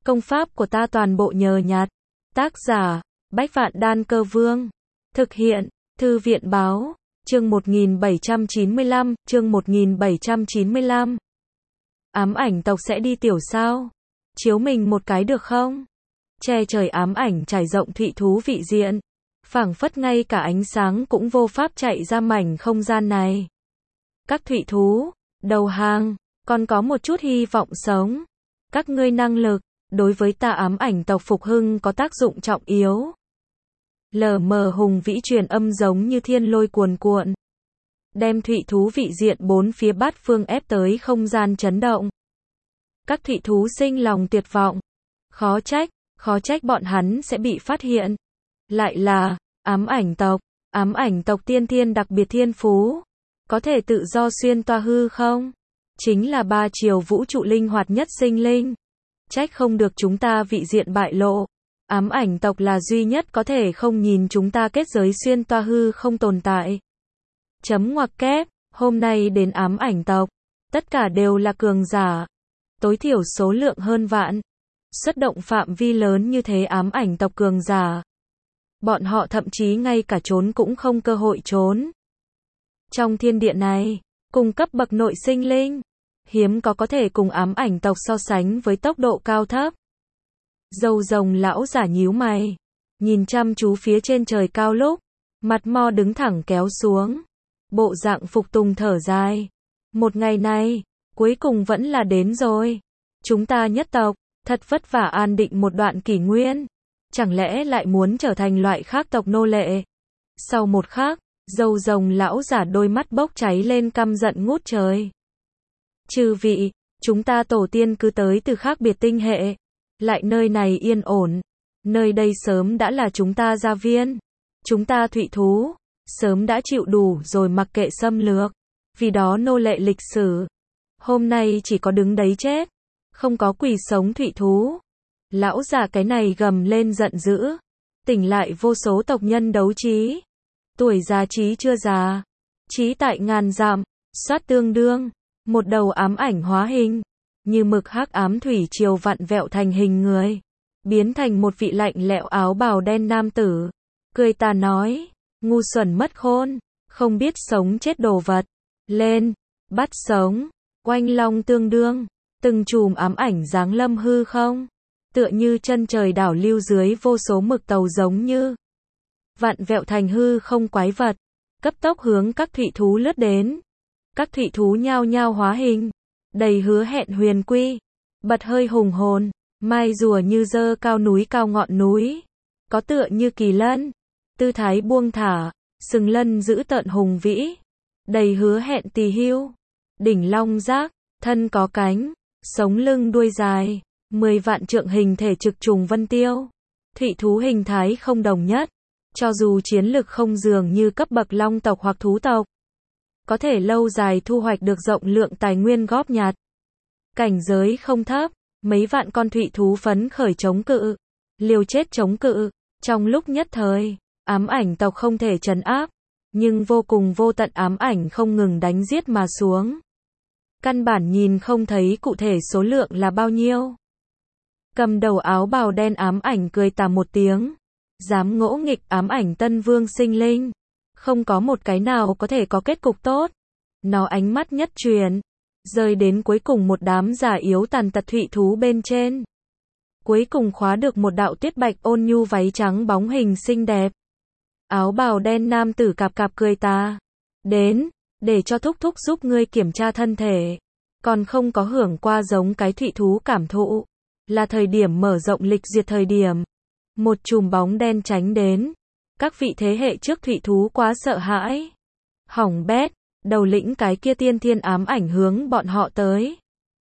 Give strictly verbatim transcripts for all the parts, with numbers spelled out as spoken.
Công pháp của ta toàn bộ nhờ nhặt. Tác giả, Bách Vạn Đan Cơ Vương. Thực hiện, Thư viện Báo. Chương một nghìn bảy trăm chín mươi lăm, chương một nghìn bảy trăm chín mươi lăm. Ám ảnh tộc sẽ đi tiểu sao? Chiếu mình một cái được không? Che trời ám ảnh trải rộng thụy thú vị diện. Phảng phất ngay cả ánh sáng cũng vô pháp chạy ra mảnh không gian này. Các thụy thú, đầu hàng, còn có một chút hy vọng sống. Các ngươi năng lực, đối với ta ám ảnh tộc phục hưng có tác dụng trọng yếu. Lờ mờ hùng vĩ truyền âm giống như thiên lôi cuồn cuộn. Đem thụy thú vị diện bốn phía bát phương ép tới không gian chấn động. Các thụy thú sinh lòng tuyệt vọng. Khó trách, khó trách bọn hắn sẽ bị phát hiện. Lại là, ám ảnh tộc, ám ảnh tộc tiên thiên đặc biệt thiên phú. Có thể tự do xuyên toa hư không? Chính là ba chiều vũ trụ linh hoạt nhất sinh linh. Trách không được chúng ta vị diện bại lộ. Ám ảnh tộc là duy nhất có thể không nhìn chúng ta kết giới xuyên toa hư không tồn tại. Chấm ngoặc kép, hôm nay đến ám ảnh tộc. Tất cả đều là cường giả. Tối thiểu số lượng hơn vạn. Xuất động phạm vi lớn như thế ám ảnh tộc cường giả. Bọn họ thậm chí ngay cả trốn cũng không cơ hội trốn. Trong thiên địa này, cùng cấp bậc nội sinh linh, hiếm có có thể cùng ám ảnh tộc so sánh với tốc độ cao thấp. Râu rồng lão giả nhíu mày, nhìn chăm chú phía trên trời cao lúc, mặt mo đứng thẳng kéo xuống, bộ dạng phục tùng thở dài. Một ngày này, cuối cùng vẫn là đến rồi. Chúng ta nhất tộc, thật vất vả an định một đoạn kỷ nguyên, chẳng lẽ lại muốn trở thành loại khác tộc nô lệ? Sau một khắc, râu rồng lão giả đôi mắt bốc cháy lên căm giận ngút trời. Chư vị, chúng ta tổ tiên cứ tới từ khác biệt tinh hệ, lại nơi này yên ổn, nơi đây sớm đã là chúng ta gia viên, chúng ta thụy thú, sớm đã chịu đủ rồi mặc kệ xâm lược, vì đó nô lệ lịch sử. Hôm nay chỉ có đứng đấy chết, không có quỳ sống thụy thú. Lão già cái này gầm lên giận dữ, tỉnh lại vô số tộc nhân đấu trí. Tuổi già trí chưa già, trí tại ngàn dặm, soát tương đương, một đầu ám ảnh hóa hình, như mực hắc ám thủy triều vặn vẹo thành hình người, biến thành một vị lạnh lẽo áo bào đen nam tử, cười tà nói, ngu xuẩn mất khôn, không biết sống chết đồ vật, lên, bắt sống, oanh long tương đương, từng chùm ám ảnh giáng lâm hư không, tựa như chân trời đảo lưu dưới vô số mực tàu giống như vặn vẹo thành hư không quái vật, cấp tốc hướng các thụy thú lướt đến. Các thụy thú nhao nhao hóa hình, đầy hứa hẹn huyền quy, bật hơi hùng hồn, mai rùa như dơ cao núi cao ngọn núi, có tựa như kỳ lân, tư thái buông thả, sừng lân giữ tợn hùng vĩ, đầy hứa hẹn tỳ hưu, đỉnh long giác, thân có cánh, sống lưng đuôi dài, mười vạn trượng hình thể trực trùng vân tiêu. Thụy thú hình thái không đồng nhất, cho dù chiến lực không dường như cấp bậc long tộc hoặc thú tộc, có thể lâu dài thu hoạch được rộng lượng tài nguyên góp nhặt. Cảnh giới không thấp, mấy vạn con thụy thú phấn khởi chống cự, liều chết chống cự, trong lúc nhất thời, ám ảnh tộc không thể trấn áp, nhưng vô cùng vô tận ám ảnh không ngừng đánh giết mà xuống. Căn bản nhìn không thấy cụ thể số lượng là bao nhiêu. Cầm đầu áo bào đen ám ảnh cười tà một tiếng, dám ngỗ nghịch ám ảnh tân vương sinh linh. Không có một cái nào có thể có kết cục tốt. Nó ánh mắt nhất truyền, rơi đến cuối cùng một đám giả yếu tàn tật thụy thú bên trên. Cuối cùng khóa được một đạo tuyết bạch ôn nhu váy trắng bóng hình xinh đẹp. Áo bào đen nam tử cạp cạp cười ta. Đến, để cho thúc thúc giúp ngươi kiểm tra thân thể. Còn không có hưởng qua giống cái thụy thú cảm thụ. Là thời điểm mở rộng lịch diệt thời điểm. Một chùm bóng đen tránh đến. Các vị thế hệ trước thụy thú quá sợ hãi. Hỏng bét, đầu lĩnh cái kia tiên thiên ám ảnh hướng bọn họ tới.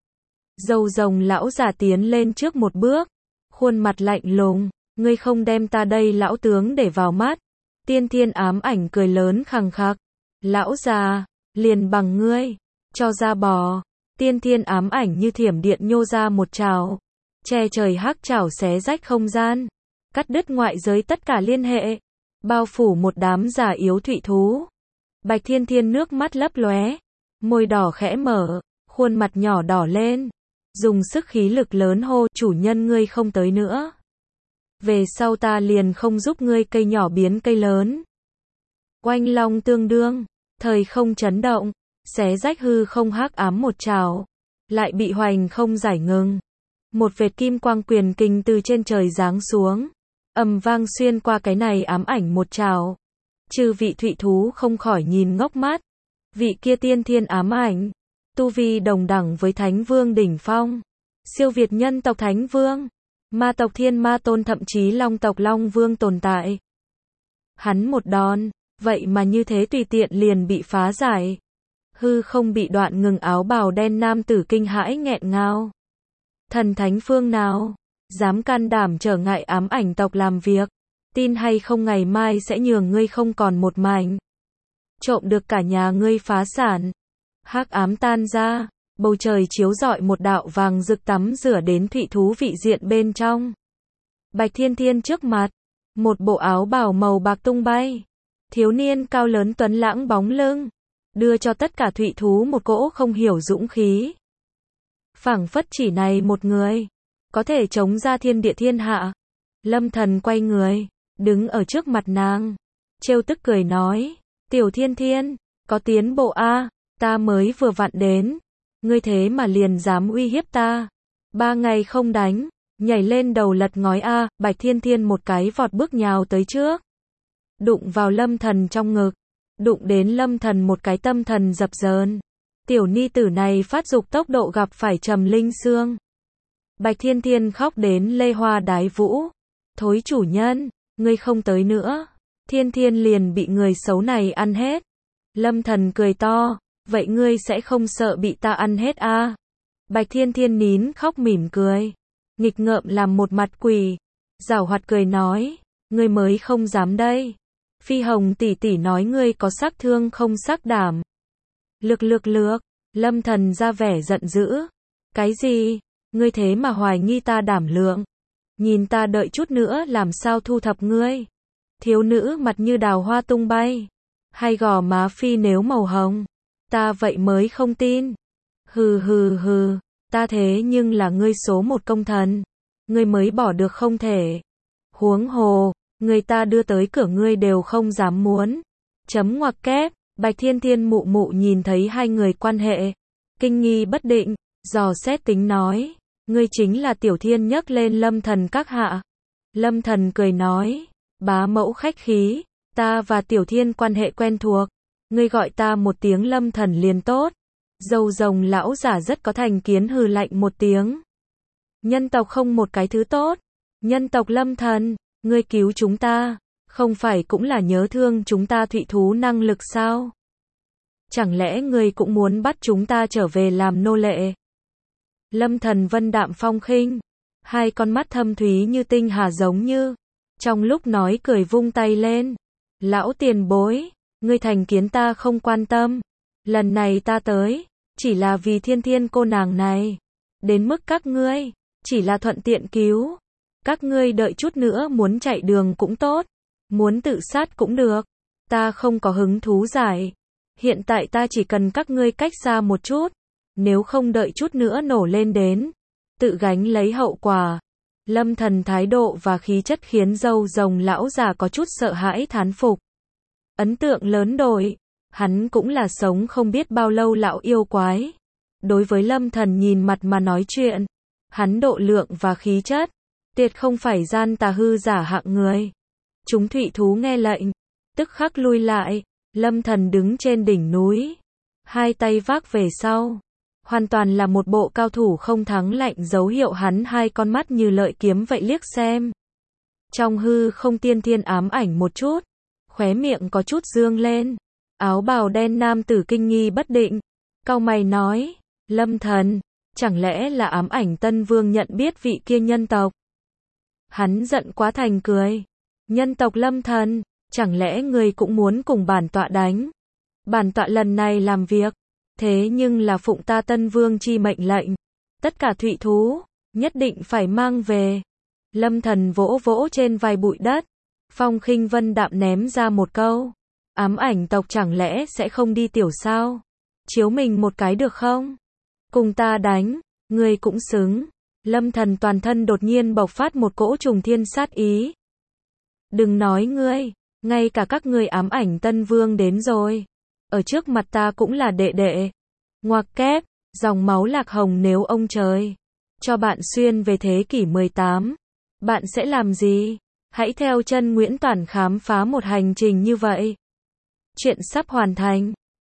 Râu rồng lão già tiến lên trước một bước, khuôn mặt lạnh lùng, ngươi không đem ta đây lão tướng để vào mắt. Tiên thiên ám ảnh cười lớn khằng khặc, lão già, liền bằng ngươi, cho ra bò. Tiên thiên ám ảnh như thiểm điện nhô ra một trảo, che trời hắc trảo xé rách không gian, cắt đứt ngoại giới tất cả liên hệ. Bao phủ một đám giả yếu thụy thú. Bạch Thiên Thiên nước mắt lấp lóe, môi đỏ khẽ mở, khuôn mặt nhỏ đỏ lên. dùng sức khí lực lớn hô, chủ nhân ngươi không tới nữa. Về sau ta liền không giúp ngươi, cây nhỏ biến cây lớn. Oanh long tương đương, thời không chấn động, xé rách hư không, hắc ám một trảo, lại bị hoành không giải ngừng. Một vệt kim quang quyền kình từ trên trời giáng xuống, ầm vang xuyên qua cái này ám ảnh một trảo. Chư vị thụy thú không khỏi nhìn ngốc mắt. Vị kia tiên thiên ám ảnh, tu vi đồng đẳng với Thánh Vương đỉnh phong, siêu việt nhân tộc Thánh Vương, ma tộc Thiên Ma Tôn, thậm chí Long tộc Long Vương tồn tại. Hắn một đòn, vậy mà như thế tùy tiện liền bị phá giải. Hư không bị đoạn ngừng, áo bào đen nam tử kinh hãi nghẹn ngào. Thần thánh phương nào dám can đảm trở ngại ám ảnh tộc làm việc, tin hay không ngày mai sẽ nhường ngươi không còn một mảnh, trộm được cả nhà ngươi phá sản. Hắc ám tan ra, bầu trời chiếu rọi một đạo vàng rực tắm rửa đến thụy thú vị diện bên trong. Bạch Thiên Thiên trước mặt, một bộ áo bào màu bạc tung bay, thiếu niên cao lớn tuấn lãng bóng lưng, đưa cho tất cả thụy thú một cỗ không hiểu dũng khí. Phảng phất chỉ này một người, có thể chống ra thiên địa thiên hạ. Lâm Thần quay người, đứng ở trước mặt nàng, trêu tức cười nói, Tiểu Thiên Thiên, có tiến bộ a, ta mới vừa vặn đến, ngươi thế mà liền dám uy hiếp ta. Ba ngày không đánh, nhảy lên đầu lật ngói a. Bạch Thiên Thiên một cái vọt bước nhào tới trước, đụng vào Lâm Thần trong ngực, đụng đến Lâm Thần một cái tâm thần dập dờn. Tiểu ni tử này phát dục tốc độ gặp phải Trầm Linh Xương. Bạch Thiên Thiên khóc đến lê hoa đái vũ. Thối chủ nhân, ngươi không tới nữa, Thiên Thiên liền bị người xấu này ăn hết. Lâm Thần cười to, vậy ngươi sẽ không sợ bị ta ăn hết a? À? Bạch Thiên Thiên nín khóc mỉm cười, nghịch ngợm làm một mặt quỷ, giảo hoạt cười nói, ngươi mới không dám đây. Phi Hồng tỷ tỷ nói ngươi có sắc thương không sắc đảm. Lược lược lược, Lâm Thần ra vẻ giận dữ. Cái gì? Ngươi thế mà hoài nghi ta đảm lượng? Nhìn ta đợi chút nữa làm sao thu thập ngươi. Thiếu nữ mặt như đào hoa tung bay, hay gò má phi nếu màu hồng. Ta vậy mới không tin. Hừ hừ hừ, ta thế nhưng là ngươi số một công thần, ngươi mới bỏ được không thể. Huống hồ, người ta đưa tới cửa ngươi đều không dám muốn. Chấm ngoặc kép. Bạch Thiên Thiên mụ mụ nhìn thấy hai người quan hệ, kinh nghi bất định, dò xét tính nói, ngươi chính là Tiểu Thiên nhấc lên Lâm Thần các hạ. Lâm Thần cười nói, bá mẫu khách khí, ta và Tiểu Thiên quan hệ quen thuộc, ngươi gọi ta một tiếng Lâm Thần liền tốt. Dâu rồng lão giả rất có thành kiến hừ lạnh một tiếng. Nhân tộc không một cái thứ tốt, nhân tộc Lâm Thần, ngươi cứu chúng ta, không phải cũng là nhớ thương chúng ta thụy thú năng lực sao? Chẳng lẽ ngươi cũng muốn bắt chúng ta trở về làm nô lệ? Lâm Thần vân đạm phong khinh, hai con mắt thâm thúy như tinh hà giống như, trong lúc nói cười vung tay lên. Lão tiền bối, ngươi thành kiến ta không quan tâm. Lần này ta tới, chỉ là vì Thiên Thiên cô nàng này. Đến mức các ngươi, chỉ là thuận tiện cứu. Các ngươi đợi chút nữa muốn chạy đường cũng tốt, muốn tự sát cũng được. Ta không có hứng thú giải. Hiện tại ta chỉ cần các ngươi cách xa một chút. Nếu không đợi chút nữa nổ lên đến, tự gánh lấy hậu quả. Lâm Thần thái độ và khí chất khiến dâu rồng lão già có chút sợ hãi thán phục. Ấn tượng lớn đổi. Hắn cũng là sống không biết bao lâu lão yêu quái. Đối với Lâm Thần nhìn mặt mà nói chuyện, hắn độ lượng và khí chất, tuyệt không phải gian tà hư giả hạng người. Chúng thụy thú nghe lệnh, tức khắc lui lại. Lâm Thần đứng trên đỉnh núi, hai tay vác về sau, hoàn toàn là một bộ cao thủ không thắng lạnh, dấu hiệu hắn hai con mắt như lợi kiếm vậy liếc xem. Trong hư không tiên thiên ám ảnh một chút, khóe miệng có chút dương lên. Áo bào đen nam tử kinh nghi bất định, cau mày nói, Lâm Thần, chẳng lẽ là ám ảnh Tân Vương nhận biết vị kia nhân tộc? Hắn giận quá thành cười. Nhân tộc Lâm Thần, chẳng lẽ người cũng muốn cùng bản tọa đánh? Bản tọa lần này làm việc, thế nhưng là phụng ta Tân Vương chi mệnh lệnh. Tất cả thụy thú, nhất định phải mang về. Lâm Thần vỗ vỗ trên vai bụi đất, phong khinh vân đạm ném ra một câu. Ám ảnh tộc chẳng lẽ sẽ không đi tiểu sao? Chiếu mình một cái được không? Cùng ta đánh. Ngươi cũng xứng. Lâm Thần toàn thân đột nhiên bộc phát một cỗ trùng thiên sát ý. Đừng nói ngươi, ngay cả các ngươi ám ảnh Tân Vương đến rồi. Ở trước mặt ta cũng là đệ đệ. Ngoặc kép, dòng máu Lạc Hồng nếu ông trời cho bạn xuyên về thế kỷ mười tám, bạn sẽ làm gì? Hãy theo chân Nguyễn Toản khám phá một hành trình như vậy. Chuyện sắp hoàn thành.